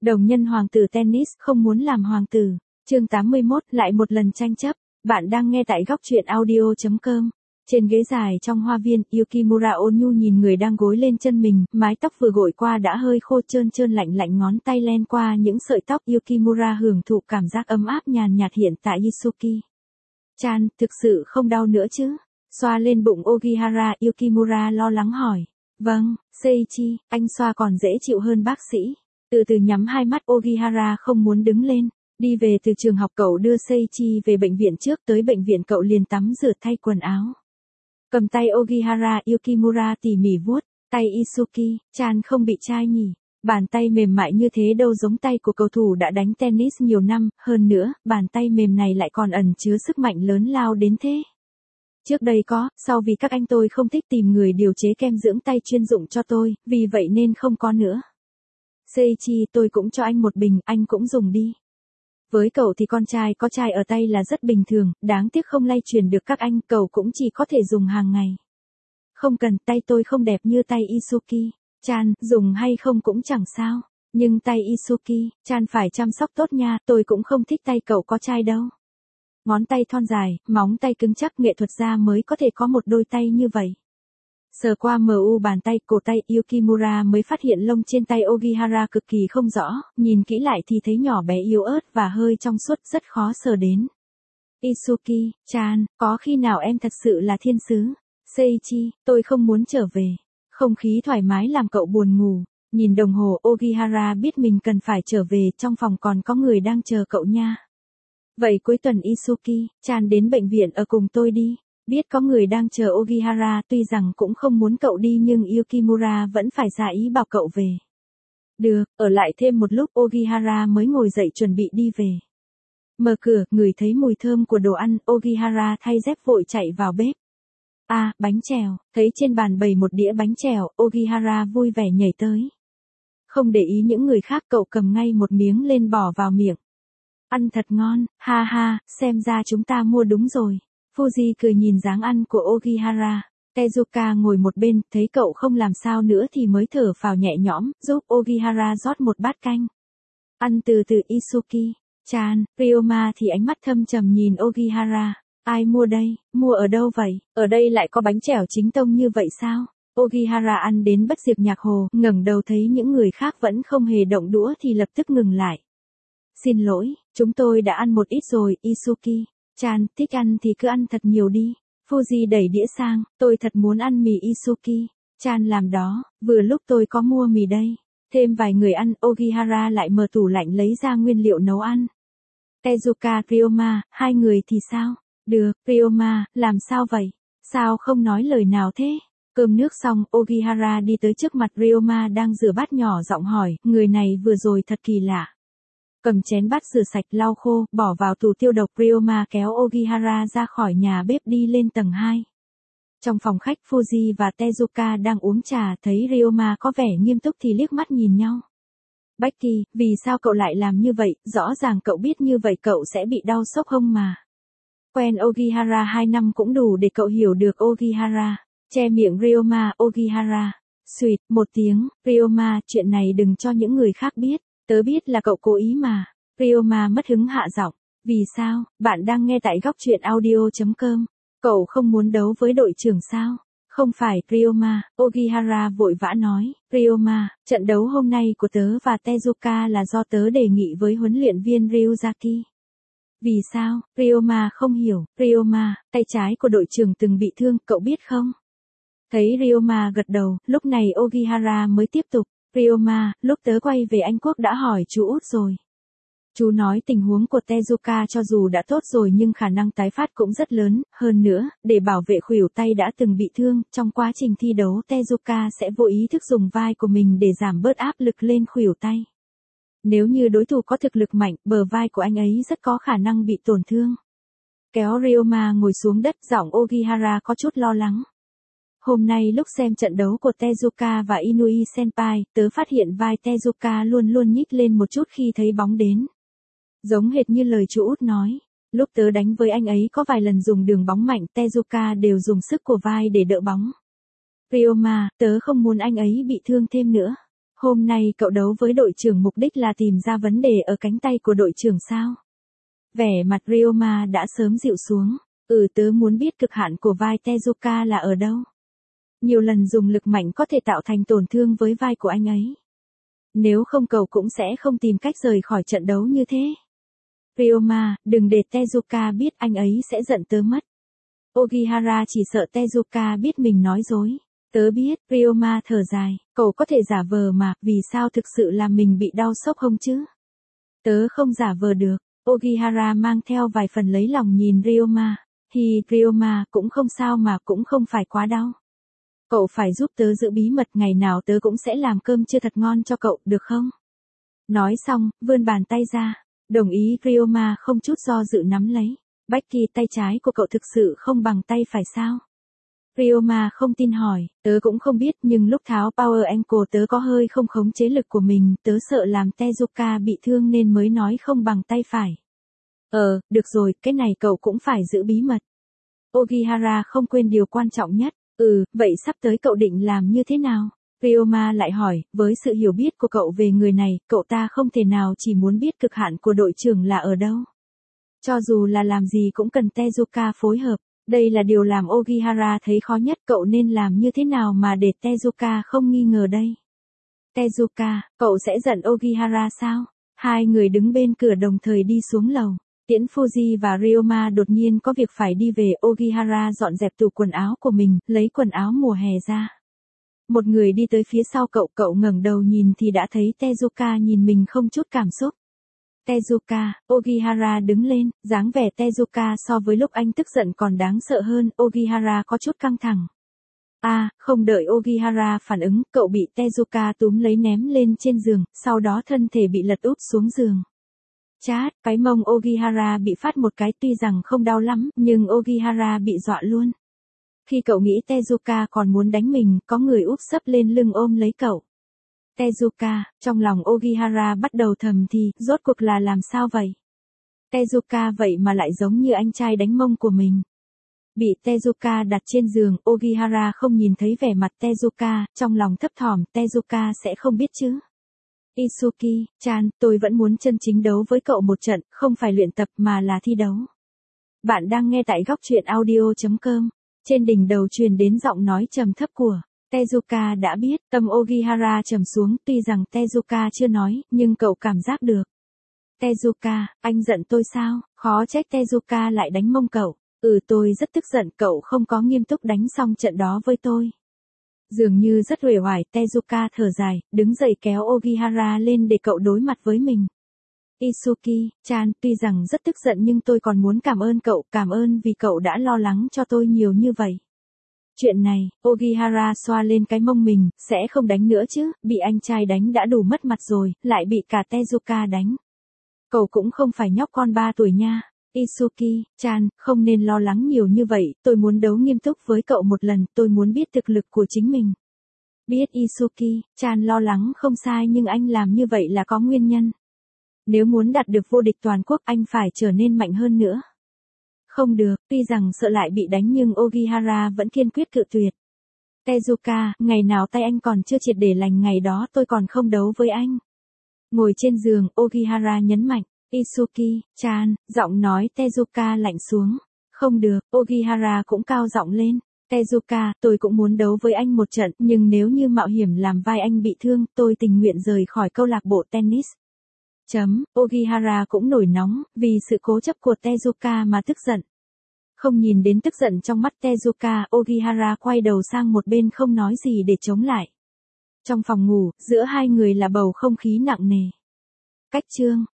Đồng nhân hoàng tử tennis không muốn làm hoàng tử. Chương 81 lại một lần tranh chấp. Bạn đang nghe tại góc truyện audio.com. Trên ghế dài trong hoa viên, Yukimura ôn nhu nhìn người đang gối lên chân mình, mái tóc vừa gội qua đã hơi khô trơn trơn lạnh lạnh, ngón tay len qua những sợi tóc. Yukimura hưởng thụ cảm giác ấm áp nhàn nhạt hiện tại Isuki. Chan, thực sự không đau nữa chứ? Xoa lên bụng Ogihara, Yukimura lo lắng hỏi. Vâng, Seiichi, anh xoa còn dễ chịu hơn bác sĩ. Từ từ nhắm hai mắt, Ogihara không muốn đứng lên. Đi về từ trường học cậu đưa Seiichi về bệnh viện trước, tới bệnh viện cậu liền tắm rửa thay quần áo. Cầm tay Ogihara, Yukimura tỉ mỉ vuốt, tay Isuki, Chan không bị chai nhỉ? Bàn tay mềm mại như thế đâu giống tay của cầu thủ đã đánh tennis nhiều năm, hơn nữa, bàn tay mềm này lại còn ẩn chứa sức mạnh lớn lao đến thế. Trước đây có, sau vì các anh tôi không thích tìm người điều chế kem dưỡng tay chuyên dụng cho tôi, vì vậy nên không có nữa. Seiichi, tôi cũng cho anh một bình, anh cũng dùng đi. Với cậu thì con trai có chai ở tay là rất bình thường, đáng tiếc không lay truyền được các anh, cậu cũng chỉ có thể dùng hàng ngày. Không cần, tay tôi không đẹp như tay Isuki. Chan, dùng hay không cũng chẳng sao. Nhưng tay Isuki, Chan phải chăm sóc tốt nha, tôi cũng không thích tay cậu có chai đâu. Ngón tay thon dài, móng tay cứng chắc, nghệ thuật gia mới có thể có một đôi tay như vậy. Sờ qua bàn tay, cổ tay, Yukimura mới phát hiện lông trên tay Ogihara cực kỳ không rõ, nhìn kỹ lại thì thấy nhỏ bé yếu ớt và hơi trong suốt, rất khó sờ đến. Isuki, Chan, có khi nào em thật sự là thiên sứ? Seiichi, tôi không muốn trở về. Không khí thoải mái làm cậu buồn ngủ. Nhìn đồng hồ, Ogihara biết mình cần phải trở về, trong phòng còn có người đang chờ cậu nha. Vậy cuối tuần Isuki, Chan đến bệnh viện ở cùng tôi đi. Biết có người đang chờ Ogihara, tuy rằng cũng không muốn cậu đi nhưng Yukimura vẫn phải ra ý bảo cậu về. Được, ở lại thêm một lúc, Ogihara mới ngồi dậy chuẩn bị đi về. Mở cửa, ngửi thấy mùi thơm của đồ ăn, Ogihara thay dép vội chạy vào bếp. À, bánh chèo, thấy trên bàn bày một đĩa bánh chèo, Ogihara vui vẻ nhảy tới. Không để ý những người khác, cậu cầm ngay một miếng lên bỏ vào miệng. Ăn thật ngon, ha ha, xem ra chúng ta mua đúng rồi. Fuji cười nhìn dáng ăn của Ogihara. Tezuka ngồi một bên, thấy cậu không làm sao nữa thì mới thở phào nhẹ nhõm, giúp Ogihara rót một bát canh. Ăn từ từ Isuki. Chan, Ryoma thì ánh mắt thâm trầm nhìn Ogihara. Ai mua đây, mua ở đâu vậy? Ở đây lại có bánh chèo chính tông như vậy sao? Ogihara ăn đến bất diệt nhạc hồ, ngẩng đầu thấy những người khác vẫn không hề động đũa thì lập tức ngừng lại. Xin lỗi, chúng tôi đã ăn một ít rồi, Isuki. Chan, thích ăn thì cứ ăn thật nhiều đi. Fuji đẩy đĩa sang, tôi thật muốn ăn mì Isuki. Chan làm đó, vừa lúc tôi có mua mì đây. Thêm vài người ăn, Ogihara lại mở tủ lạnh lấy ra nguyên liệu nấu ăn. Tezuka, Ryoma, hai người thì sao? Được, Ryoma, làm sao vậy? Sao không nói lời nào thế? Cơm nước xong, Ogihara đi tới trước mặt Ryoma đang rửa bát, nhỏ giọng hỏi, người này vừa rồi thật kỳ lạ. Cầm chén bát rửa sạch lau khô, bỏ vào tủ tiêu độc. Ryoma kéo Ogihara ra khỏi nhà bếp đi lên tầng 2. Trong phòng khách, Fuji và Tezuka đang uống trà, thấy Ryoma có vẻ nghiêm túc thì liếc mắt nhìn nhau. Becky, vì sao cậu lại làm như vậy, rõ ràng cậu biết như vậy cậu sẽ bị đau sốc hông mà. Quen Ogihara 2 năm cũng đủ để cậu hiểu được Ogihara. Che miệng Ryoma, Ogihara. Xuyệt, một tiếng, Ryoma, chuyện này đừng cho những người khác biết. Tớ biết là cậu cố ý mà. Ryoma mất hứng hạ giọng. Vì sao? Bạn đang nghe tại góc truyện audio.com. Cậu không muốn đấu với đội trưởng sao? Không phải, Ryoma, Ogihara vội vã nói. Ryoma, trận đấu hôm nay của tớ và Tezuka là do tớ đề nghị với huấn luyện viên Ryuzaki. Vì sao? Ryoma không hiểu. Ryoma, tay trái của đội trưởng từng bị thương, cậu biết không? Thấy Ryoma gật đầu, lúc này Ogihara mới tiếp tục. Ryoma, lúc tớ quay về Anh Quốc đã hỏi chú Út rồi. Chú nói tình huống của Tezuka cho dù đã tốt rồi nhưng khả năng tái phát cũng rất lớn, hơn nữa, để bảo vệ khuỷu tay đã từng bị thương, trong quá trình thi đấu Tezuka sẽ vô ý thức dùng vai của mình để giảm bớt áp lực lên khuỷu tay. Nếu như đối thủ có thực lực mạnh, bờ vai của anh ấy rất có khả năng bị tổn thương. Kéo Ryoma ngồi xuống đất, giọng Ogihara có chút lo lắng. Hôm nay lúc xem trận đấu của Tezuka và Inui Senpai, tớ phát hiện vai Tezuka luôn luôn nhích lên một chút khi thấy bóng đến. Giống hệt như lời chú Út nói. Lúc tớ đánh với anh ấy có vài lần dùng đường bóng mạnh, Tezuka đều dùng sức của vai để đỡ bóng. Ryoma, tớ không muốn anh ấy bị thương thêm nữa. Hôm nay cậu đấu với đội trưởng mục đích là tìm ra vấn đề ở cánh tay của đội trưởng sao? Vẻ mặt Ryoma đã sớm dịu xuống. Tớ muốn biết cực hạn của vai Tezuka là ở đâu. Nhiều lần dùng lực mạnh có thể tạo thành tổn thương với vai của anh ấy. Nếu không cậu cũng sẽ không tìm cách rời khỏi trận đấu như thế. Ryoma, đừng để Tezuka biết, anh ấy sẽ giận tớ mất. Ogihara chỉ sợ Tezuka biết mình nói dối. Tớ biết, Ryoma thở dài, cậu có thể giả vờ mà, vì sao thực sự làm mình bị đau sốc hông chứ? Tớ không giả vờ được. Ogihara mang theo vài phần lấy lòng nhìn Ryoma. Ryoma, cũng không sao mà, cũng không phải quá đau. Cậu phải giúp tớ giữ bí mật, ngày nào tớ cũng sẽ làm cơm trưa thật ngon cho cậu, được không? Nói xong, vươn bàn tay ra. Đồng ý. Ryoma không chút do dự nắm lấy. Becky, tay trái của cậu thực sự không bằng tay phải sao? Ryoma không tin hỏi, tớ cũng không biết, nhưng lúc tháo Power Ankle tớ có hơi không khống chế lực của mình, tớ sợ làm Tezuka bị thương nên mới nói không bằng tay phải. Được rồi, cái này cậu cũng phải giữ bí mật. Ogihara không quên điều quan trọng nhất. Vậy sắp tới cậu định làm như thế nào? Ryoma lại hỏi, với sự hiểu biết của cậu về người này, cậu ta không thể nào chỉ muốn biết cực hạn của đội trưởng là ở đâu. Cho dù là làm gì cũng cần Tezuka phối hợp. Đây là điều làm Ogihara thấy khó nhất, cậu nên làm như thế nào mà để Tezuka không nghi ngờ đây? Tezuka, cậu sẽ giận Ogihara sao? Hai người đứng bên cửa đồng thời đi xuống lầu. Tiễn Fuji và Ryoma đột nhiên có việc phải đi về. Ogihara dọn dẹp tủ quần áo của mình, lấy quần áo mùa hè ra. Một người đi tới phía sau cậu ngẩng đầu nhìn thì đã thấy Tezuka nhìn mình không chút cảm xúc. Tezuka, Ogihara đứng lên, dáng vẻ Tezuka so với lúc anh tức giận còn đáng sợ hơn. Ogihara có chút căng thẳng. Không đợi Ogihara phản ứng, cậu bị Tezuka túm lấy ném lên trên giường, sau đó thân thể bị lật úp xuống giường. Chát, cái mông Ogihara bị phát một cái, tuy rằng không đau lắm, nhưng Ogihara bị dọa luôn. Khi cậu nghĩ Tezuka còn muốn đánh mình, có người úp sấp lên lưng ôm lấy cậu. Tezuka, trong lòng Ogihara bắt đầu thầm thì, rốt cuộc là làm sao vậy? Tezuka vậy mà lại giống như anh trai đánh mông của mình. Bị Tezuka đặt trên giường, Ogihara không nhìn thấy vẻ mặt Tezuka, trong lòng thấp thỏm, Tezuka sẽ không biết chứ. Isuki-chan, tôi vẫn muốn chân chính đấu với cậu một trận, không phải luyện tập mà là thi đấu. Bạn đang nghe tại góc truyện audio.com. Trên đỉnh đầu truyền đến giọng nói trầm thấp của Tezuka đã biết. Tâm Ogihara trầm xuống, tuy rằng Tezuka chưa nói, nhưng cậu cảm giác được. Tezuka, anh giận tôi sao? Khó trách Tezuka lại đánh mông cậu. Tôi rất tức giận, cậu không có nghiêm túc đánh xong trận đó với tôi. Dường như rất uể oải, Tezuka thở dài, đứng dậy kéo Ogihara lên để cậu đối mặt với mình. Isuki-chan, tuy rằng rất tức giận nhưng tôi còn muốn cảm ơn cậu, cảm ơn vì cậu đã lo lắng cho tôi nhiều như vậy. Chuyện này, Ogihara xoa lên cái mông mình, sẽ không đánh nữa chứ, bị anh trai đánh đã đủ mất mặt rồi, lại bị cả Tezuka đánh. Cậu cũng không phải nhóc con 3 tuổi nha. Isuki-chan, không nên lo lắng nhiều như vậy, tôi muốn đấu nghiêm túc với cậu một lần, tôi muốn biết thực lực của chính mình. Biết Isuki-chan lo lắng không sai nhưng anh làm như vậy là có nguyên nhân. Nếu muốn đạt được vô địch toàn quốc anh phải trở nên mạnh hơn nữa. Không được, tuy rằng sợ lại bị đánh nhưng Ogihara vẫn kiên quyết cự tuyệt. Tezuka, ngày nào tay anh còn chưa triệt để lành ngày đó tôi còn không đấu với anh. Ngồi trên giường, Ogihara nhấn mạnh. Isuki-chan, giọng nói Tezuka lạnh xuống. Không được, Ogihara cũng cao giọng lên. Tezuka, tôi cũng muốn đấu với anh một trận, nhưng nếu như mạo hiểm làm vai anh bị thương, tôi tình nguyện rời khỏi câu lạc bộ tennis. Ogihara cũng nổi nóng, vì sự cố chấp của Tezuka mà tức giận. Không nhìn đến tức giận trong mắt Tezuka, Ogihara quay đầu sang một bên không nói gì để chống lại. Trong phòng ngủ, giữa hai người là bầu không khí nặng nề. Cách chương